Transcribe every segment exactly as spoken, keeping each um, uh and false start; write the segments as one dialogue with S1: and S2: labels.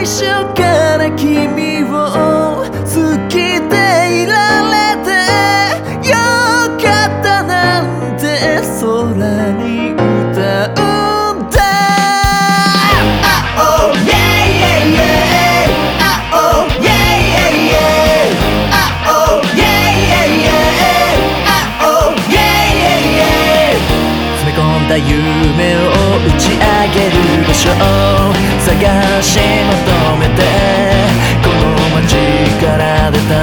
S1: 最初から君を好きでいられてよかったなんて空に歌うんだ。Oh yeah yeah yeah Oh yeah yeah yeah Oh yeah yeah yeah Oh yeah yeah yeah 詰め込んだ夢を打ち上げる場所を探し求めてこの街から出た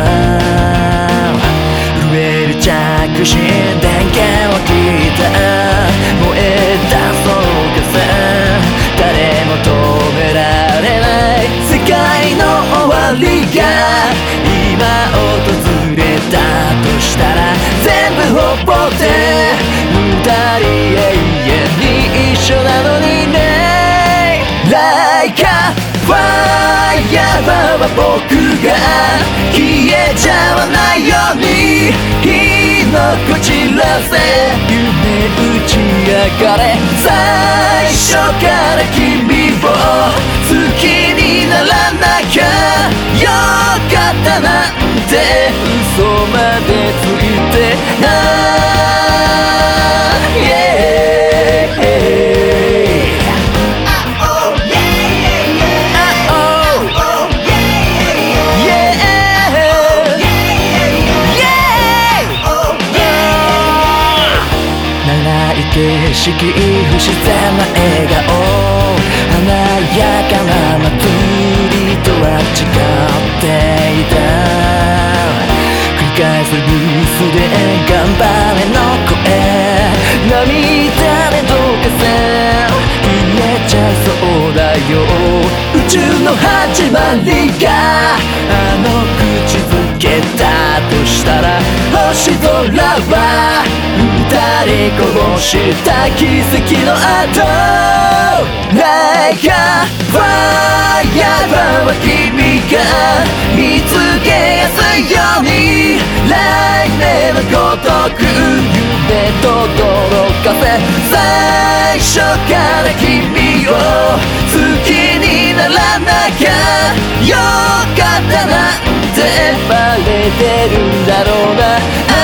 S1: 震える着信電源を切った燃えたそうかさ誰も止められない世界の終わりが今訪れたとしたら全部ほっぽって二人永遠に一緒なのにねLike a fire は僕が消えちゃわないように火のこちらせ夢打ち上がれ最初から君を好きにならなきゃよかったなんて嘘までついてないyeah景色不自然な笑顔華やかな祭りとは違っていた繰り返すブースで頑張れの声涙でどうかさ消えちゃいそうだよ宇宙の始まりがあの口づけだとしたら星空は二人こぼした奇跡の後 Like a fire は君が見つけやすいように来年のごとく夢と驚かせ最初から君を好きにならなきゃよかったなんてバレてるんだろうな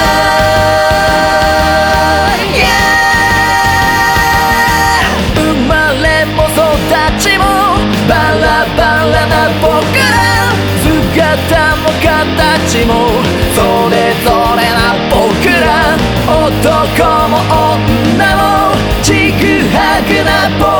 S1: バラバラな僕ら姿も形もそれぞれな僕ら男も女もちぐはぐな僕